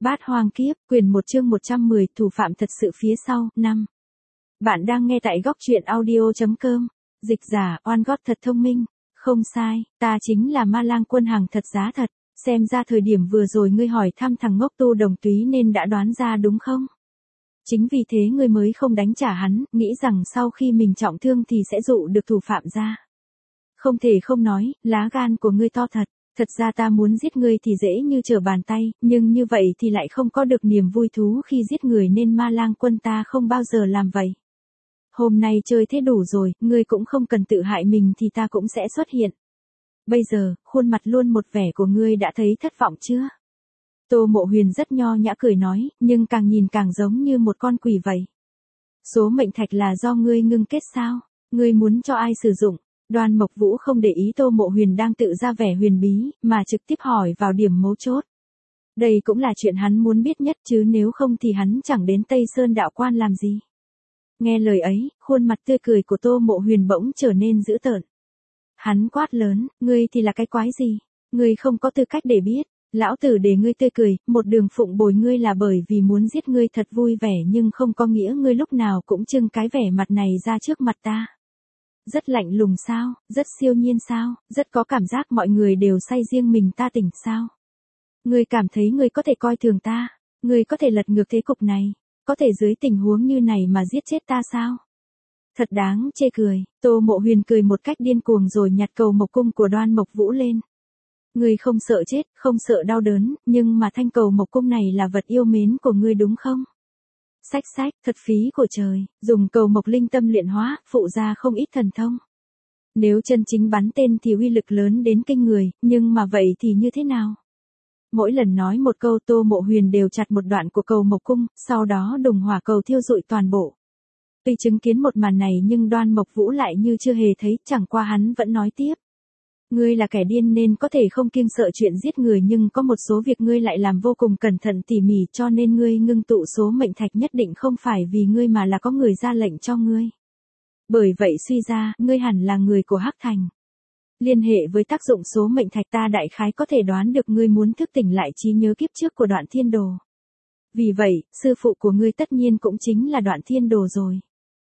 Bát Hoang Kiếp, quyển 1 chương 110, thủ phạm thật sự phía sau, 5. Bạn đang nghe tại góc truyện audio.com. Dịch giả, oan gót thật thông minh. Không sai, ta chính là Ma Lang Quân hàng thật giá thật. Xem ra thời điểm vừa rồi ngươi hỏi thăm thằng ngốc Tu Đồng Túy nên đã đoán ra đúng không? Chính vì thế ngươi mới không đánh trả hắn, nghĩ rằng sau khi mình trọng thương thì sẽ dụ được thủ phạm ra. Không thể không nói, lá gan của ngươi to thật. Thật ra ta muốn giết ngươi thì dễ như trở bàn tay, nhưng như vậy thì lại không có được niềm vui thú khi giết người nên Ma Lang Quân ta không bao giờ làm vậy. Hôm nay chơi thế đủ rồi, ngươi cũng không cần tự hại mình thì ta cũng sẽ xuất hiện. Bây giờ, khuôn mặt luôn một vẻ của ngươi đã thấy thất vọng chưa? Tô Mộ Huyền rất nho nhã cười nói, nhưng càng nhìn càng giống như một con quỷ vậy. Số mệnh thạch là do ngươi ngưng kết sao? Ngươi muốn cho ai sử dụng? Đoan Mộc Vũ không để ý Tô Mộ Huyền đang tự ra vẻ huyền bí, mà trực tiếp hỏi vào điểm mấu chốt. Đây cũng là chuyện hắn muốn biết nhất chứ nếu không thì hắn chẳng đến Tây Sơn đạo quan làm gì. Nghe lời ấy, khuôn mặt tươi cười của Tô Mộ Huyền bỗng trở nên dữ tợn. Hắn quát lớn, ngươi thì là cái quái gì? Ngươi không có tư cách để biết. Lão tử để ngươi tươi cười, một đường phụng bồi ngươi là bởi vì muốn giết ngươi thật vui vẻ nhưng không có nghĩa ngươi lúc nào cũng trưng cái vẻ mặt này ra trước mặt ta. Rất lạnh lùng sao, rất siêu nhiên sao, rất có cảm giác mọi người đều say riêng mình ta tỉnh sao. Ngươi cảm thấy ngươi có thể coi thường ta, ngươi có thể lật ngược thế cục này, có thể dưới tình huống như này mà giết chết ta sao? Thật đáng chê cười, Tô Mộ Huyền cười một cách điên cuồng rồi nhặt cầu mộc cung của Đoan Mộc Vũ lên. Ngươi không sợ chết, không sợ đau đớn, nhưng mà thanh cầu mộc cung này là vật yêu mến của ngươi đúng không? Sách, thật phí của trời, dùng cầu mộc linh tâm luyện hóa, phụ ra không ít thần thông. Nếu chân chính bắn tên thì uy lực lớn đến kinh người, nhưng mà vậy thì như thế nào? Mỗi lần nói một câu Tô Mộ Huyền đều chặt một đoạn của cầu mộc cung, sau đó đùng hỏa cầu thiêu rụi toàn bộ. Tuy chứng kiến một màn này nhưng Đoan Mộc Vũ lại như chưa hề thấy, chẳng qua hắn vẫn nói tiếp. Ngươi là kẻ điên nên có thể không kiêng sợ chuyện giết người nhưng có một số việc ngươi lại làm vô cùng cẩn thận tỉ mỉ cho nên ngươi ngưng tụ số mệnh thạch nhất định không phải vì ngươi mà là có người ra lệnh cho ngươi. Bởi vậy suy ra, ngươi hẳn là người của Hắc Thành. Liên hệ với tác dụng số mệnh thạch ta đại khái có thể đoán được ngươi muốn thức tỉnh lại trí nhớ kiếp trước của Đoạn Thiên Đồ. Vì vậy, sư phụ của ngươi tất nhiên cũng chính là Đoạn Thiên Đồ rồi.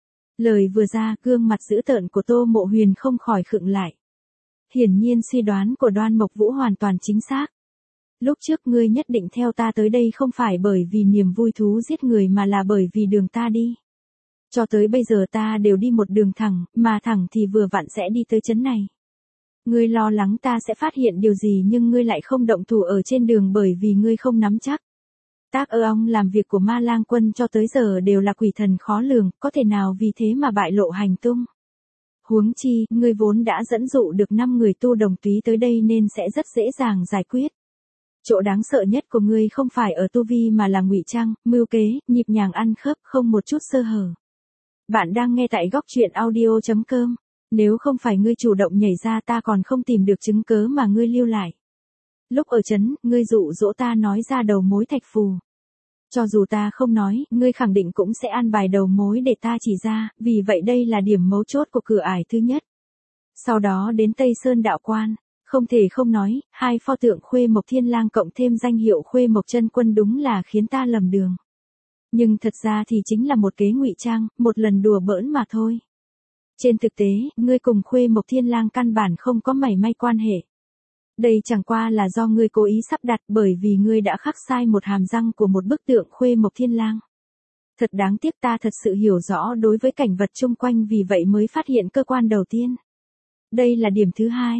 Lời vừa ra, gương mặt dữ tợn của Tô Mộ Huyền không khỏi khựng lại. Hiển nhiên suy đoán của Đoan Mộc Vũ hoàn toàn chính xác. Lúc trước ngươi nhất định theo ta tới đây không phải bởi vì niềm vui thú giết người mà là bởi vì đường ta đi. Cho tới bây giờ ta đều đi một đường thẳng, mà thẳng thì vừa vặn sẽ đi tới trấn này. Ngươi lo lắng ta sẽ phát hiện điều gì nhưng ngươi lại không động thủ ở trên đường bởi vì ngươi không nắm chắc. Tác ong làm việc của Ma Lang Quân cho tới giờ đều là quỷ thần khó lường, có thể nào vì thế mà bại lộ hành tung. Huống chi, ngươi vốn đã dẫn dụ được 5 người Tu Đồng Túy tới đây nên sẽ rất dễ dàng giải quyết. Chỗ đáng sợ nhất của ngươi không phải ở tu vi mà là ngụy trang, mưu kế, nhịp nhàng ăn khớp, không một chút sơ hở. Bạn đang nghe tại góc truyện audio.com. Nếu không phải ngươi chủ động nhảy ra ta còn không tìm được chứng cớ mà ngươi lưu lại. Lúc ở trấn, ngươi dụ dỗ ta nói ra đầu mối thạch phù. Cho dù ta không nói, ngươi khẳng định cũng sẽ an bài đầu mối để ta chỉ ra, vì vậy đây là điểm mấu chốt của cửa ải thứ nhất. Sau đó đến Tây Sơn đạo quan, không thể không nói, hai pho tượng Khuê Mộc Thiên Lang cộng thêm danh hiệu Khuê Mộc Chân Quân đúng là khiến ta lầm đường. Nhưng thật ra thì chính là một kế ngụy trang, một lần đùa bỡn mà thôi. Trên thực tế, ngươi cùng Khuê Mộc Thiên Lang căn bản không có mảy may quan hệ. Đây chẳng qua là do ngươi cố ý sắp đặt bởi vì ngươi đã khắc sai một hàm răng của một bức tượng Khuê Mộc Thiên Lang. Thật đáng tiếc ta thật sự hiểu rõ đối với cảnh vật chung quanh vì vậy mới phát hiện cơ quan đầu tiên. Đây là điểm thứ hai,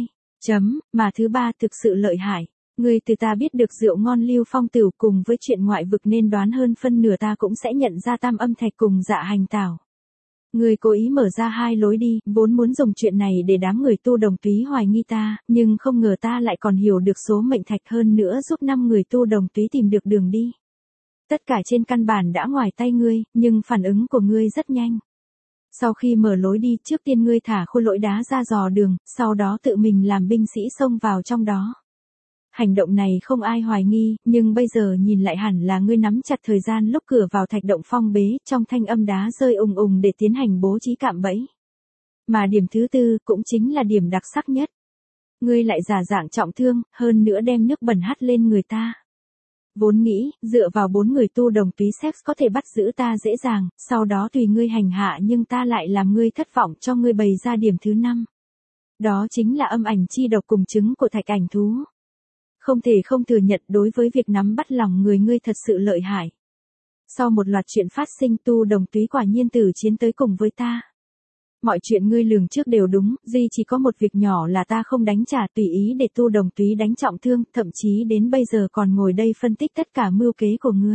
mà thứ ba thực sự lợi hại. Ngươi từ ta biết được rượu ngon Lưu Phong Tửu cùng với chuyện ngoại vực nên đoán hơn phân nửa ta cũng sẽ nhận ra Tam Âm Thạch cùng Dạ Hành Tảo. Ngươi cố ý mở ra hai lối đi, vốn muốn dùng chuyện này để đám người Tu Đồng Túy hoài nghi ta, nhưng không ngờ ta lại còn hiểu được số mệnh thạch hơn nữa giúp 5 người Tu Đồng Túy tìm được đường đi. Tất cả trên căn bản đã ngoài tay ngươi, nhưng phản ứng của ngươi rất nhanh. Sau khi mở lối đi, trước tiên ngươi thả khôi lỗi đá ra dò đường, sau đó tự mình làm binh sĩ xông vào trong đó. Hành động này không ai hoài nghi, nhưng bây giờ nhìn lại hẳn là ngươi nắm chặt thời gian lúc cửa vào thạch động phong bế, trong thanh âm đá rơi ùng ùng để tiến hành bố trí cạm bẫy. Mà điểm thứ tư cũng chính là điểm đặc sắc nhất. Ngươi lại giả dạng trọng thương, hơn nữa đem nước bẩn hắt lên người ta. Vốn nghĩ, dựa vào 4 người tu đồng túy sex có thể bắt giữ ta dễ dàng, sau đó tùy ngươi hành hạ nhưng ta lại làm ngươi thất vọng cho ngươi bày ra điểm thứ 5. Đó chính là âm ảnh chi độc cùng trứng của thạch ảnh thú. Không thể không thừa nhận đối với việc nắm bắt lòng người ngươi thật sự lợi hại. Sau một loạt chuyện phát sinh tu đồng túy quả nhiên tử chiến tới cùng với ta. Mọi chuyện ngươi lường trước đều đúng, duy chỉ có một việc nhỏ là ta không đánh trả tùy ý để tu đồng túy đánh trọng thương, thậm chí đến bây giờ còn ngồi đây phân tích tất cả mưu kế của ngươi.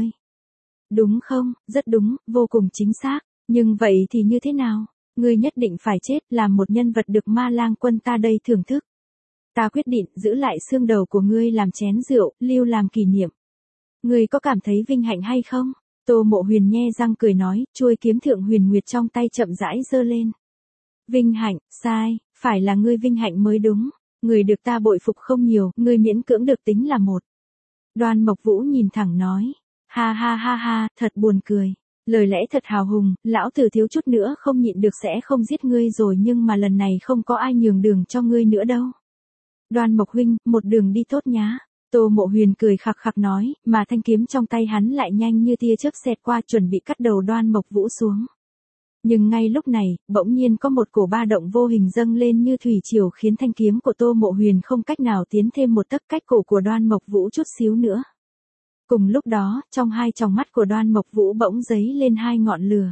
Đúng không, rất đúng, vô cùng chính xác, nhưng vậy thì như thế nào? Ngươi nhất định phải chết, làm một nhân vật được Ma Lang quân ta đây thưởng thức. Ta quyết định giữ lại xương đầu của ngươi làm chén rượu, lưu làm kỷ niệm. Ngươi có cảm thấy vinh hạnh hay không? Tô Mộ Huyền nhe răng cười nói, chuôi kiếm thượng huyền nguyệt trong tay chậm rãi giơ lên. Vinh hạnh, sai, phải là ngươi vinh hạnh mới đúng. Người được ta bội phục không nhiều, ngươi miễn cưỡng được tính là một. Đoan Mộc Vũ nhìn thẳng nói. Ha ha ha ha, thật buồn cười. Lời lẽ thật hào hùng, lão tử thiếu chút nữa không nhịn được sẽ không giết ngươi rồi nhưng mà lần này không có ai nhường đường cho ngươi nữa đâu. Đoan Mộc huynh, một đường đi tốt nhá. Tô Mộ Huyền cười khặc khặc nói, mà thanh kiếm trong tay hắn lại nhanh như tia chớp xẹt qua chuẩn bị cắt đầu Đoan Mộc Vũ xuống. Nhưng ngay lúc này, bỗng nhiên có một cổ ba động vô hình dâng lên như thủy triều khiến thanh kiếm của Tô Mộ Huyền không cách nào tiến thêm một tấc cách cổ của Đoan Mộc Vũ chút xíu nữa. Cùng lúc đó, trong hai tròng mắt của Đoan Mộc Vũ bỗng giấy lên hai ngọn lửa.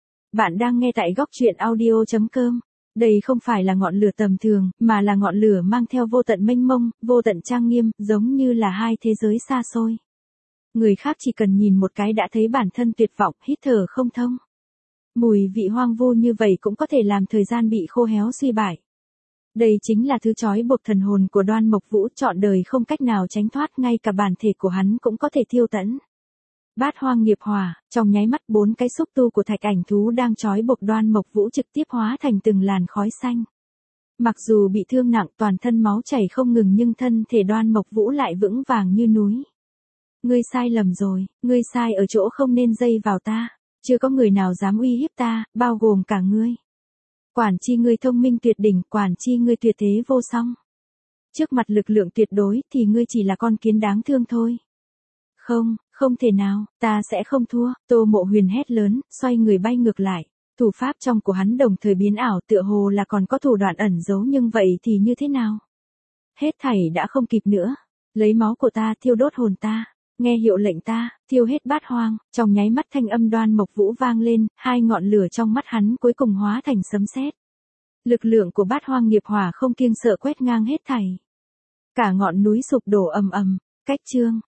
Bạn đang nghe tại góc truyện audio.com. Đây không phải là ngọn lửa tầm thường, mà là ngọn lửa mang theo vô tận mênh mông, vô tận trang nghiêm, giống như là hai thế giới xa xôi. Người khác chỉ cần nhìn một cái đã thấy bản thân tuyệt vọng, hít thở không thông. Mùi vị hoang vu như vậy cũng có thể làm thời gian bị khô héo suy bại. Đây chính là thứ trói buộc thần hồn của Đoan Mộc Vũ, trọn đời không cách nào tránh thoát, ngay cả bản thể của hắn cũng có thể thiêu tẫn. Bát hoang nghiệp hỏa, trong nháy mắt 4 cái xúc tu của thạch ảnh thú đang trói buộc Đoan Mộc Vũ trực tiếp hóa thành từng làn khói xanh. Mặc dù bị thương nặng toàn thân máu chảy không ngừng nhưng thân thể Đoan Mộc Vũ lại vững vàng như núi. Ngươi sai lầm rồi, ngươi sai ở chỗ không nên dây vào ta. Chưa có người nào dám uy hiếp ta, bao gồm cả ngươi. Quản chi ngươi thông minh tuyệt đỉnh, quản chi ngươi tuyệt thế vô song. Trước mặt lực lượng tuyệt đối thì ngươi chỉ là con kiến đáng thương thôi. Không, không thể nào, ta sẽ không thua. Tô Mộ Huyền hét lớn, xoay người bay ngược lại. Thủ pháp trong của hắn đồng thời biến ảo, tựa hồ là còn có thủ đoạn ẩn giấu, nhưng vậy thì như thế nào? Hết thảy đã không kịp nữa. Lấy máu của ta thiêu đốt hồn ta. Nghe hiệu lệnh ta, thiêu hết bát hoang. Trong nháy mắt thanh âm Đoan Mộc Vũ vang lên, hai ngọn lửa trong mắt hắn cuối cùng hóa thành sấm sét. Lực lượng của bát hoang nghiệp hỏa không kiêng sợ quét ngang hết thảy. Cả ngọn núi sụp đổ ầm ầm. Cách chương